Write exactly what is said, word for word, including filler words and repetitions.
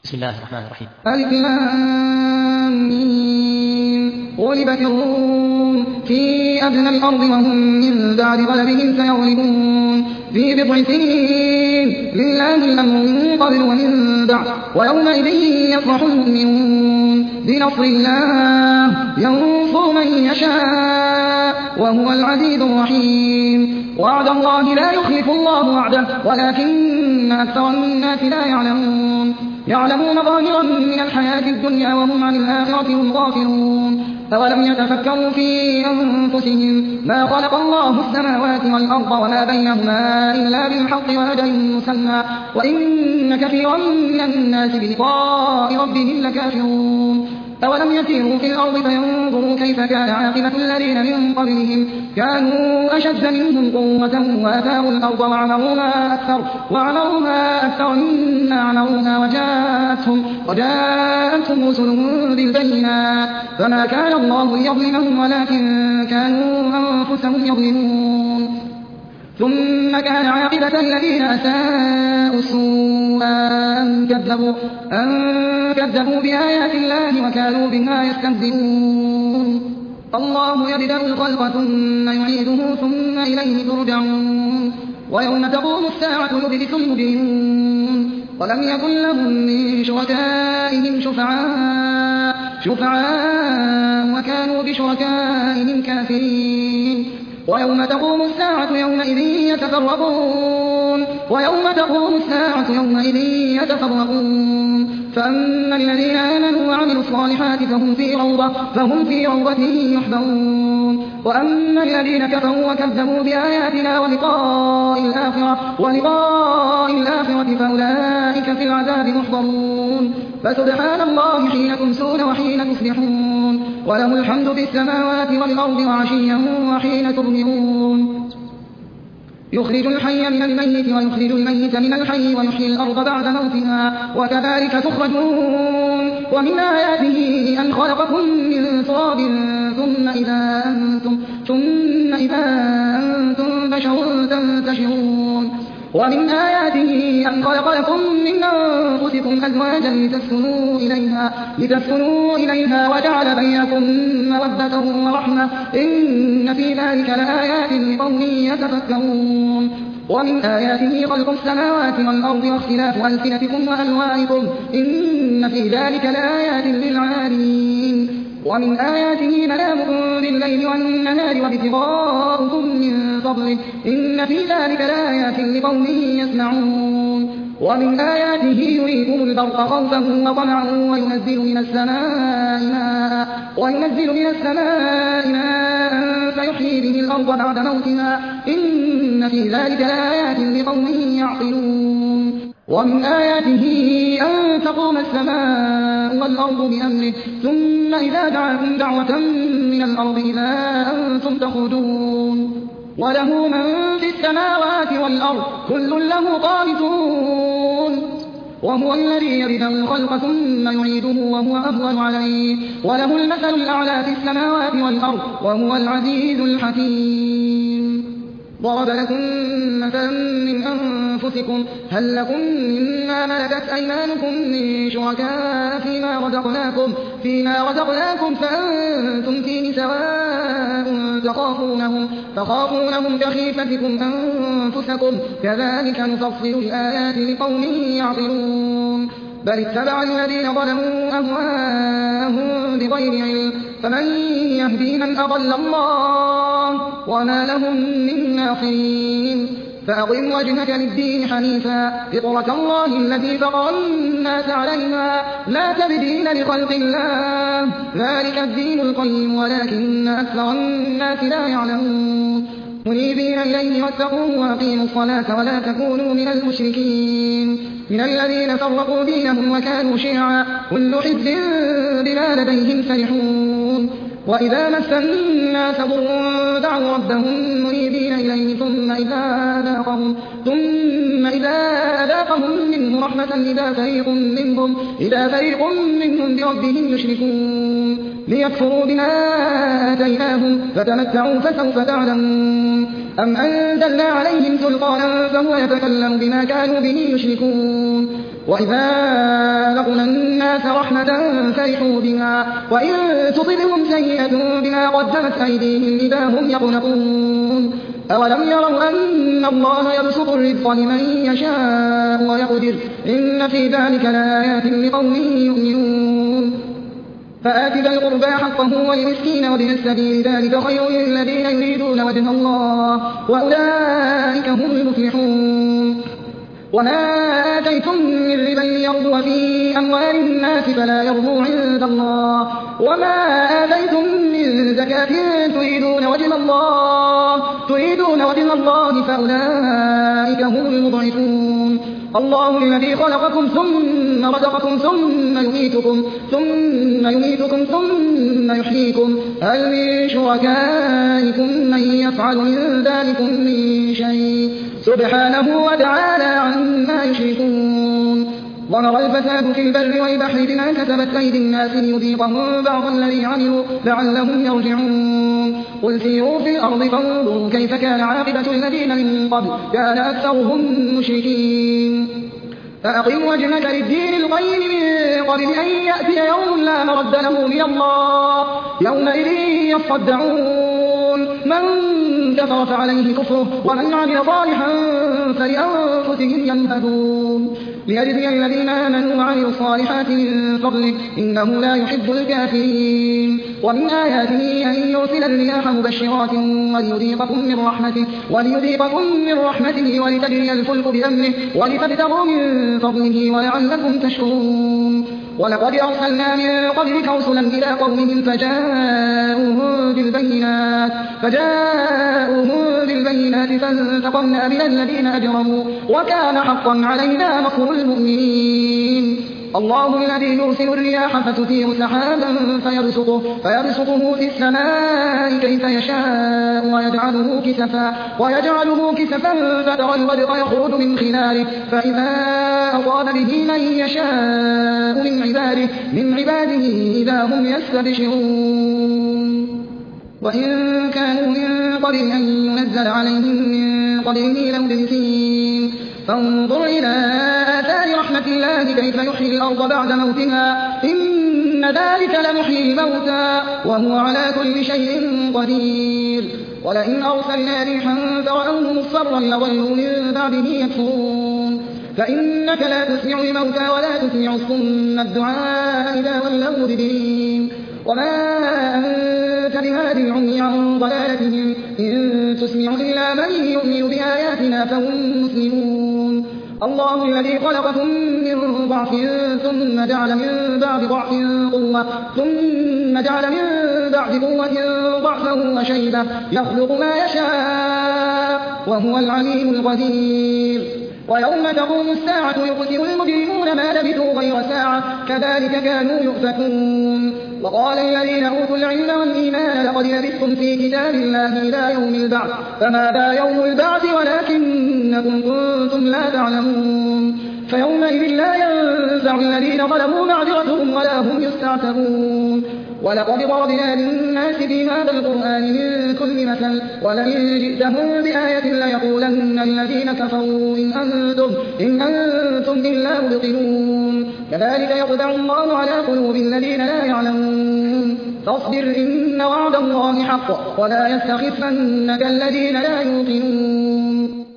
بسم الله الرحمن الرحيم. ألف لام ميم. غلبت الروم في أدنى الأرض وهم من بعد غلبهم سيغلبون في بضع سنين لله الأمر من قبل ومن بعد ويومئذ يفرح المؤمنون بنصر الله ينصر من يشاء وهو العزيز الرحيم. وعد الله لا يخلف الله وعده ولكن أكثر الناس لا يعلمون. يعلمون ظاهرا من الحياة الدنيا وهم عن الآخرة هم غافلون. أولم يتفكروا في أنفسهم ما خلق الله السماوات والأرض وما بينهما إلا بالحق وأجل مسمى وإن كثيرا من الناس بلقاء ربهم لكافرون. أولم يسيروا في الأرض فينظروا كيف كان عاقبة الذين من قبلهم كانوا أشد منهم قوة وأثاروا الأرض وعمروها أكثر, وعمروها أكثر مما عمروها وجاءتهم, وجاءتهم رسلهم بالبينات فما كان الله ليظلمهم ولكن كانوا أنفسهم يظلمون. ثم كان عاقبة الذين أساءوا السوء أن كذبوا, أن كذبوا بآيات الله وكانوا بها يستهزئون. الله يبدأ الخلق ثم يعيده ثم إليه ترجعون. ويوم تقوم الساعة يبلس المجرمون ولم يكن لهم من شركائهم شفعاء, شفعاء وكانوا بشركائهم كافرين. ويوم تقوم الساعة يومئذ يتفرقون ويوم تقوم الساعة يومئذ يتفرقون فأما الذين آمنوا وعملوا الصالحات فهم في روضة, فهم في روضة يحبرون. وأما الذين كفروا وكذبوا بآياتنا ولقاء الآخرة, ولقاء الآخرة فأولئك في العذاب محضرون. فسبحان الله حين تمسون وحين تصبحون وله الحمد في السماوات والأرض وعشيا وحين تظهرون. يخرج الحي من الميت ويخرج الميت من الحي ويحيي الأرض بعد موتها وكذلك تخرجون. ومن آياته أن خلقكم من تراب ثم إذا أنتم, ثم إذا أنتم بشر تنتشرون. ومن آياته أن خلق لكم من أنفسكم أزواجا لتسكنوا إليها, لتسكنوا إليها وجعل بينكم مودة ورحمة إن في ذلك لآيات لقوم يتفكرون. ومن آياته خلق السماوات والأرض واختلاف ألسنتكم وألوانكم إن في ذلك لآيات للعالمين. ومن آياته منامكم بالليل والنهار وابتغاؤكم من فضله إن في ذلك لآيات لقوم يسمعون. ومن آياته يريكم البرق خوفا وطمعا وينزل من السماء ماء, وينزل من السماء ماء فيحيي به الأرض بعد موتها إن في ذلك لآيات لقوم يعقلون. ومن آياته أن تقوم السماء والأرض بأمره ثم إذا دعاكم دعوة من الأرض إذا أنتم تخرجون. وله من في السماوات والأرض كل له قانتون. وهو الذي يبدأ الخلق ثم يعيده وهو أهون عليه وله المثل الأعلى في السماوات والأرض وهو العزيز الحكيم. ضرب لكم مثلا من أنفسكم هل لكم مما ملكت أيمانكم من شركاء فيما رزقناكم, فيما رزقناكم فأنتم فيه سواء تخافونهم, تخافونهم كخيفتكم أنفسكم كذلك نفصل الآيات لقوم يعقلون. بل اتبع الذين ظلموا أهواءهم بغير علم فمن يهدي من أضل الله وما لهم من ناصرين. فأقم وجهك للدين حنيفا فطرة الله التي فطر الناس عليها لا تبديل لخلق الله ذلك الدين القيم ولكن أكثر الناس لا يعلمون. منيبين إليه واتقوه وأقيموا الصلاة ولا تكونوا من المشركين من الذين فرقوا دينهم وكانوا شيعا كل حزب بما لديهم فرحون. وإذا مس الناس ضر دعوا ربهم منيبين إليه ثم إذا أذاقهم, ثم إذا أذاقهم منه رحمة إذا فريق منهم, إذا فريق منهم بربهم يشركون ليكفروا بما آتيناهم فتمتعوا فسوف تعلمون. أم أنزلنا عليهم سلطانا فهو يتكلم بما كانوا به يشركون. وإذا لقنا فرحوا بها وإن تصبهم سيئة بما قدمت أيديهم إذا هم يقنطون أولم يروا أن الله يبسط الرزق لمن يشاء ويقدر إن في ذلك لآيات لقوم يؤمنون فآت ذا القربى حقه والمسكين وابن السبيل ذلك خير للذين يريدون وجه الله وأولئك هم المفلحون وما آتيتم من ربا ليربو في أموال الناس فلا يربو عند الله وما آتيتم من زكاة تريدون وجه الله تريدون وجه الله فأولئك هم المضعفون الله الذي خلقكم ثم رزقكم ثم يميتكم ثم يميتكم ثم يحييكم هل من شركائكم من يفعل من ذلكم من شيء سبحانه وتعالى عما يشركون ظهر الفساد في البر والبحر بما كسبت أيدي الناس ليذيقهم بعض الذي عملوا لعلهم يرجعون قل سيروا في الأرض فانظروا كيف كان عاقبة الذين من قبل كان أكثرهم مشركين فأقم وجهك للدين القيم من قبل أن يأتي يوم لا مرد له من الله يومئذ يصدعون من كفر فعليه كفره ومن عمل صالحا فلأنفسهم يمهدون ليجزي الذين آمنوا وعملوا الصالحات من فضله إنه لا يحب الكافرين ومن آياته أن يرسل الرياح مبشرات وليذيقكم من رحمته وليذيقكم من رحمته ولتجري الفلك بأمره ولتبتغوا من فضله ولعلكم تشكرون ولقد أرسلنا من قبلك رسلا إلى قومهم فجاءوهم بالبينات فجاءوهم بالبينات فانتقمنا من الذين أجرموا وكان حقا علينا نصر المؤمنين الله الذي يرسل الرياح فتثير سحابا فيبسطه, فيبسطه في السماء كيف يشاء ويجعله كسفا, ويجعله كسفا فترى الودق يخرج من خلاله فإذا أصاب به من يشاء من عباده, من عباده إذا هم يستبشرون وإن كانوا من قبل أن ينزل عليهم من قبله لمبلسين فانظر إلى آثار رحمة الله كيف يحيي الأرض بعد موتها إن ذلك لمحيي الموتى وهو على كل شيء قدير ولئن أرسلنا ريحا فرأوه مصفرا لظلوا من بعده يكفرون فإنك لا تسمع الموتى ولا تسمع الصم الدعاء إذا ولوا مدبرين وما أنت بهادي العمي عن ضلالتهم إن تسمع إلا من يؤمن بآياتنا فهم مسلمون الله الذي خلقكم من ضعف ثم جعل من بعد ضعف قوة ثم جعل من بعد قوة ضعفا وشيبة يخلق ما يشاء وهو العليم القدير ويوم تقوم الساعة يقسم المجرمون ما لبثوا غير ساعة كذلك كانوا يؤفكون وقال الذين أوتوا العلم والإيمان لقد لبثتم في كتاب الله إلى يوم البعث فماذا يوم البعث ولكنكم كنتم لا تعلمون فيومئذ لا ينفع الذين ظلموا معذرتهم ولا هم يستعتبون ولقد ضربنا للناس في هذا القرآن من كل مثل ولئن جئتهم بآية ليقولن الذين كفروا إن أنتم, إن أنتم إلا مبطلون كذلك يطبع الله على قلوب الذين لا يعلمون فاصبر إن وعد الله حق ولا يستخفنك الذين لا يوقنون